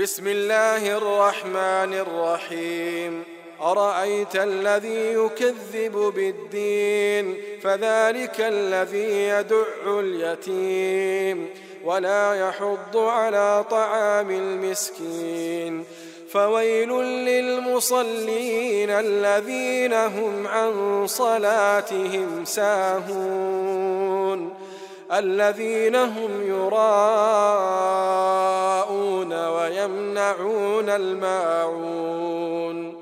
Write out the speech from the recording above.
بسم الله الرحمن الرحيم. أرأيت الذي يكذب بالدين فذلك الذي يدع اليتيم ولا يحض على طعام المسكين. فويل للمصلين الذين هم عن صلاتهم ساهون الذين هم يراءون ويمنعون الماعون